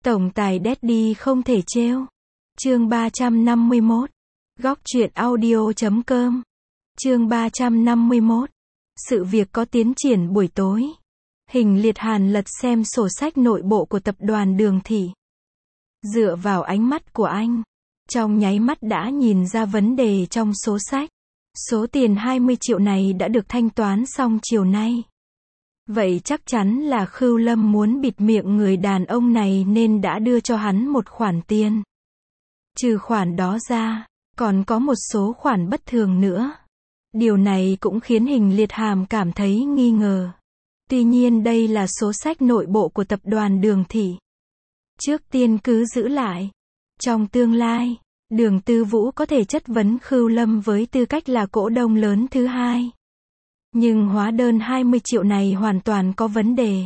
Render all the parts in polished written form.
Tổng tài Daddy không thể trêu. Chương 351. Góc truyện audio.com. Chương 351. Sự việc có tiến triển buổi tối. Hình Liệt Hàn lật xem sổ sách nội bộ của tập đoàn Đường Thị. Dựa vào ánh mắt của anh, trong nháy mắt đã nhìn ra vấn đề trong số sách. Số tiền 20 triệu này đã được thanh toán xong chiều nay. Vậy chắc chắn là Khưu Lâm muốn bịt miệng người đàn ông này nên đã đưa cho hắn một khoản tiền. Trừ khoản đó ra, còn có một số khoản bất thường nữa. Điều này cũng khiến Hình Liệt Hàm cảm thấy nghi ngờ. Tuy nhiên đây là số sách nội bộ của tập đoàn Đường Thị. Trước tiên cứ giữ lại. Trong tương lai, Đường Tư Vũ có thể chất vấn Khưu Lâm với tư cách là cổ đông lớn thứ hai. Nhưng hóa đơn 20 triệu này hoàn toàn có vấn đề.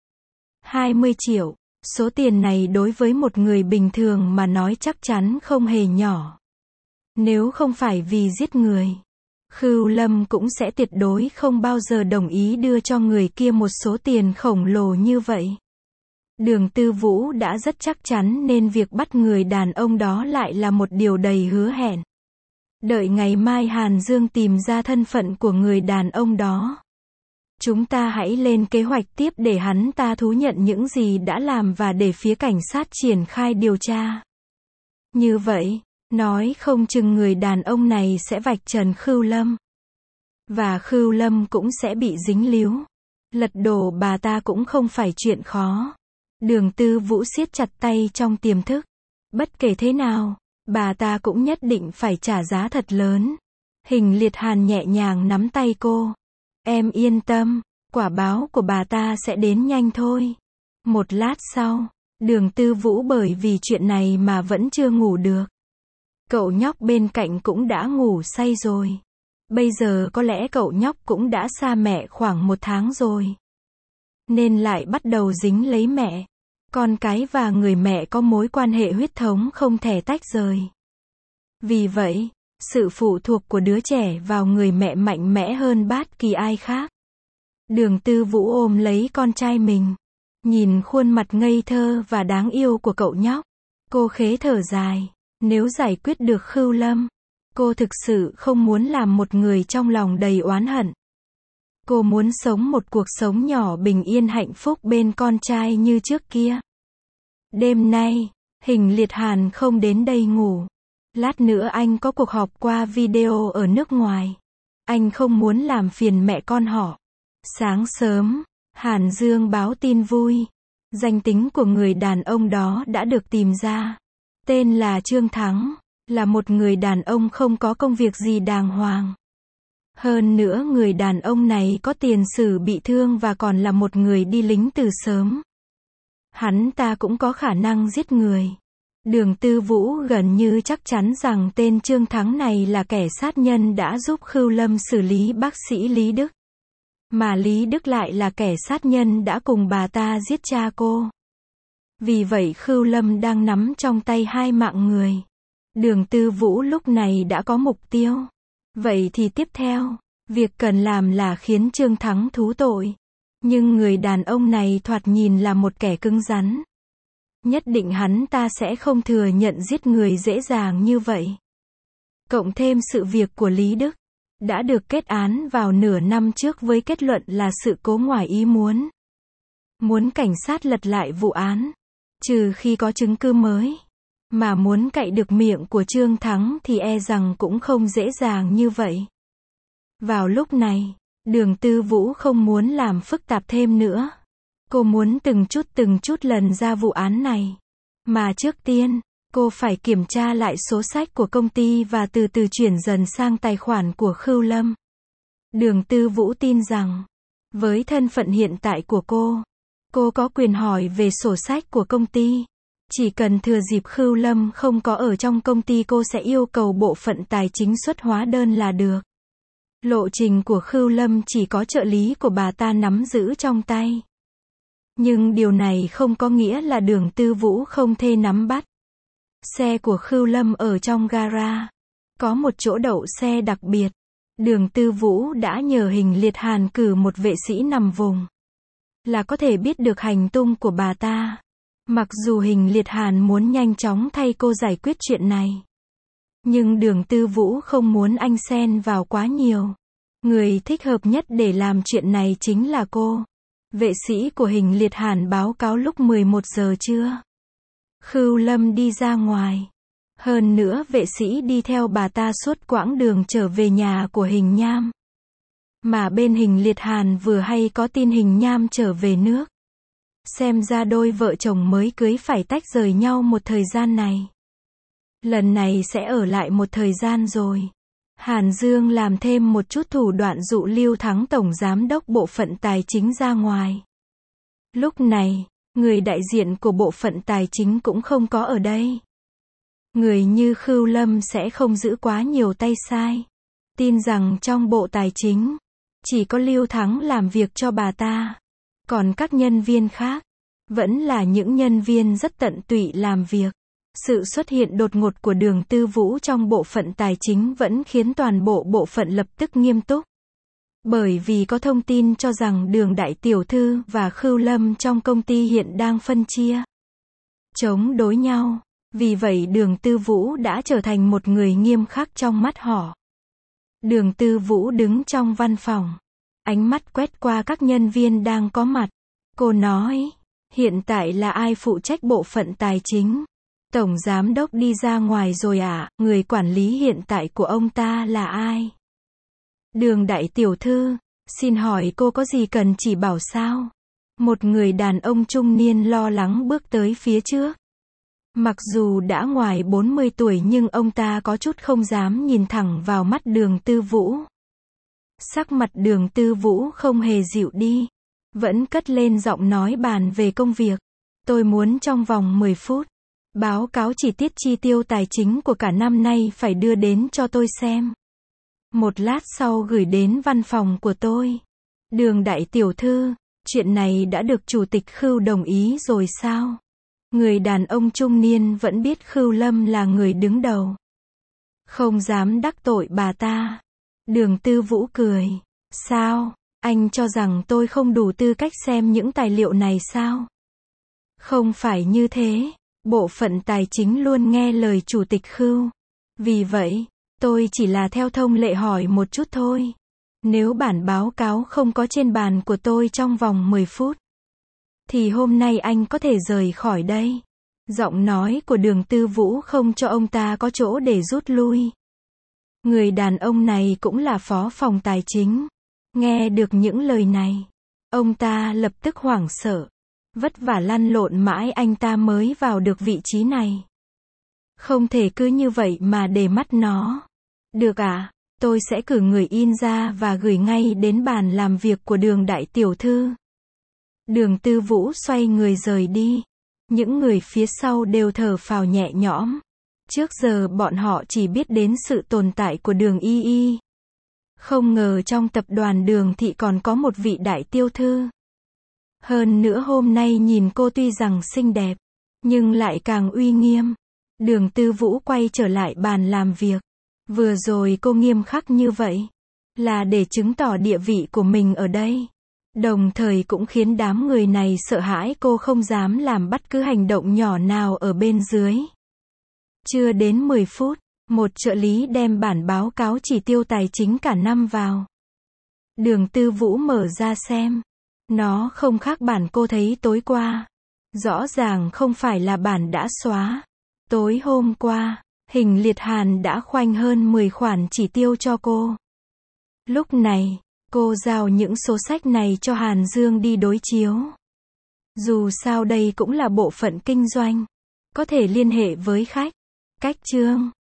20 triệu, số tiền này đối với một người bình thường mà nói chắc chắn không hề nhỏ. Nếu không phải vì giết người, Khưu Lâm cũng sẽ tuyệt đối không bao giờ đồng ý đưa cho người kia một số tiền khổng lồ như vậy. Đường Tư Vũ đã rất chắc chắn nên việc bắt người đàn ông đó lại là một điều đầy hứa hẹn. Đợi ngày mai Hàn Dương tìm ra thân phận của người đàn ông đó. Chúng ta hãy lên kế hoạch tiếp để hắn ta thú nhận những gì đã làm và để phía cảnh sát triển khai điều tra. Như vậy, nói không chừng người đàn ông này sẽ vạch trần Khưu Lâm. Và Khưu Lâm cũng sẽ bị dính líu. Lật đổ bà ta cũng không phải chuyện khó. Đường Tư Vũ siết chặt tay trong tiềm thức. Bất kể thế nào, bà ta cũng nhất định phải trả giá thật lớn. Hình Liệt Hàn nhẹ nhàng nắm tay cô. Em yên tâm, quả báo của bà ta sẽ đến nhanh thôi. Một lát sau, Đường Tư Vũ bởi vì chuyện này mà vẫn chưa ngủ được. Cậu nhóc bên cạnh cũng đã ngủ say rồi. Bây giờ có lẽ cậu nhóc cũng đã xa mẹ khoảng 1 tháng rồi. Nên lại bắt đầu dính lấy mẹ. Con cái và người mẹ có mối quan hệ huyết thống không thể tách rời. Vì vậy, sự phụ thuộc của đứa trẻ vào người mẹ mạnh mẽ hơn bất kỳ ai khác. Đường Tư Vũ ôm lấy con trai mình. Nhìn khuôn mặt ngây thơ và đáng yêu của cậu nhóc. Cô khẽ thở dài. Nếu giải quyết được Khưu Lâm, cô thực sự không muốn làm một người trong lòng đầy oán hận. Cô muốn sống một cuộc sống nhỏ bình yên hạnh phúc bên con trai như trước kia. Đêm nay, Hình Liệt Hàn không đến đây ngủ. Lát nữa anh có cuộc họp qua video ở nước ngoài. Anh không muốn làm phiền mẹ con họ. Sáng sớm, Hàn Dương báo tin vui. Danh tính của người đàn ông đó đã được tìm ra. Tên là Trương Thắng, là một người đàn ông không có công việc gì đàng hoàng. Hơn nữa người đàn ông này có tiền sử bị thương và còn là một người đi lính từ sớm. Hắn ta cũng có khả năng giết người. Đường Tư Vũ gần như chắc chắn rằng tên Trương Thắng này là kẻ sát nhân đã giúp Khưu Lâm xử lý bác sĩ Lý Đức. Mà Lý Đức lại là kẻ sát nhân đã cùng bà ta giết cha cô. Vì vậy Khưu Lâm đang nắm trong tay 2 mạng người. Đường Tư Vũ lúc này đã có mục tiêu. Vậy thì tiếp theo, việc cần làm là khiến Trương Thắng thú tội. Nhưng người đàn ông này thoạt nhìn là một kẻ cứng rắn. Nhất định hắn ta sẽ không thừa nhận giết người dễ dàng như vậy. Cộng thêm sự việc của Lý Đức, đã được kết án vào nửa năm trước với kết luận là sự cố ngoài ý muốn. Muốn cảnh sát lật lại vụ án, trừ khi có chứng cứ mới. Mà muốn cạy được miệng của Trương Thắng thì e rằng cũng không dễ dàng như vậy. Vào lúc này, Đường Tư Vũ không muốn làm phức tạp thêm nữa. Cô muốn từng chút lần ra vụ án này. Mà trước tiên, cô phải kiểm tra lại số sách của công ty và từ từ chuyển dần sang tài khoản của Khưu Lâm. Đường Tư Vũ tin rằng, với thân phận hiện tại của cô có quyền hỏi về sổ sách của công ty. Chỉ cần thừa dịp Khưu Lâm không có ở trong công ty cô sẽ yêu cầu bộ phận tài chính xuất hóa đơn là được. Lộ trình của Khưu Lâm chỉ có trợ lý của bà ta nắm giữ trong tay. Nhưng điều này không có nghĩa là Đường Tư Vũ không thể nắm bắt. Xe của Khưu Lâm ở trong gara. Có một chỗ đậu xe đặc biệt. Đường Tư Vũ đã nhờ Hình Liệt Hàn cử một vệ sĩ nằm vùng. Là có thể biết được hành tung của bà ta. Mặc dù Hình Liệt Hàn muốn nhanh chóng thay cô giải quyết chuyện này, nhưng Đường Tư Vũ không muốn anh xen vào quá nhiều. Người thích hợp nhất để làm chuyện này chính là cô. Vệ sĩ của Hình Liệt Hàn báo cáo lúc 11 giờ trưa. Khưu Lâm đi ra ngoài. Hơn nữa vệ sĩ đi theo bà ta suốt quãng đường trở về nhà của Hình Nham. Mà bên Hình Liệt Hàn vừa hay có tin Hình Nham trở về nước. Xem ra đôi vợ chồng mới cưới phải tách rời nhau một thời gian này. Lần này sẽ ở lại một thời gian rồi. Hàn Dương làm thêm một chút thủ đoạn dụ Lưu Thắng Tổng Giám đốc Bộ phận Tài chính ra ngoài. Lúc này, người đại diện của Bộ phận Tài chính cũng không có ở đây. Người như Khưu Lâm sẽ không giữ quá nhiều tay sai. Tin rằng trong Bộ Tài chính, chỉ có Lưu Thắng làm việc cho bà ta. Còn các nhân viên khác, vẫn là những nhân viên rất tận tụy làm việc. Sự xuất hiện đột ngột của Đường Tư Vũ trong bộ phận tài chính vẫn khiến toàn bộ bộ phận lập tức nghiêm túc. Bởi vì có thông tin cho rằng Đường Đại Tiểu Thư và Khưu Lâm trong công ty hiện đang phân chia, chống đối nhau. Vì vậy Đường Tư Vũ đã trở thành một người nghiêm khắc trong mắt họ. Đường Tư Vũ đứng trong văn phòng, ánh mắt quét qua các nhân viên đang có mặt. Cô nói, hiện tại là ai phụ trách bộ phận tài chính? Tổng giám đốc đi ra ngoài rồi ạ, người quản lý hiện tại của ông ta là ai? Đường Đại Tiểu Thư, xin hỏi cô có gì cần chỉ bảo sao? Một người đàn ông trung niên lo lắng bước tới phía trước. Mặc dù đã ngoài 40 tuổi nhưng ông ta có chút không dám nhìn thẳng vào mắt Đường Tư Vũ. Sắc mặt Đường Tư Vũ không hề dịu đi, vẫn cất lên giọng nói bàn về công việc. Tôi muốn trong vòng 10 phút, báo cáo chi tiết chi tiêu tài chính của cả năm nay phải đưa đến cho tôi xem. Một lát sau gửi đến văn phòng của tôi. Đường Đại Tiểu Thư, chuyện này đã được Chủ tịch Khưu đồng ý rồi sao? Người đàn ông trung niên vẫn biết Khưu Lâm là người đứng đầu, không dám đắc tội bà ta. Đường Tư Vũ cười. Sao? Anh cho rằng tôi không đủ tư cách xem những tài liệu này sao? Không phải như thế. Bộ phận tài chính luôn nghe lời Chủ tịch Khưu. Vì vậy, tôi chỉ là theo thông lệ hỏi một chút thôi. Nếu bản báo cáo không có trên bàn của tôi trong vòng 10 phút, thì hôm nay anh có thể rời khỏi đây. Giọng nói của Đường Tư Vũ không cho ông ta có chỗ để rút lui. Người đàn ông này cũng là phó phòng tài chính. Nghe được những lời này, ông ta lập tức hoảng sợ. Vất vả lăn lộn mãi anh ta mới vào được vị trí này. Không thể cứ như vậy mà để mắt nó. Được ạ, tôi sẽ cử người in ra và gửi ngay đến bàn làm việc của Đường Đại Tiểu Thư. Đường Tư Vũ xoay người rời đi. Những người phía sau đều thở phào nhẹ nhõm. Trước giờ bọn họ chỉ biết đến sự tồn tại của Đường Y Y. Không ngờ trong tập đoàn Đường Thị còn có một vị đại tiểu thư. Hơn nữa hôm nay nhìn cô tuy rằng xinh đẹp, nhưng lại càng uy nghiêm. Đường Tư Vũ quay trở lại bàn làm việc. Vừa rồi cô nghiêm khắc như vậy, là để chứng tỏ địa vị của mình ở đây. Đồng thời cũng khiến đám người này sợ hãi cô không dám làm bất cứ hành động nhỏ nào ở bên dưới. Chưa đến 10 phút, một trợ lý đem bản báo cáo chỉ tiêu tài chính cả năm vào. Đường Tư Vũ mở ra xem. Nó không khác bản cô thấy tối qua. Rõ ràng không phải là bản đã xóa. Tối hôm qua, Hình Liệt Hàn đã khoanh hơn 10 khoản chỉ tiêu cho cô. Lúc này, cô giao những số sách này cho Hàn Dương đi đối chiếu. Dù sao đây cũng là bộ phận kinh doanh, có thể liên hệ với khách. Cách chương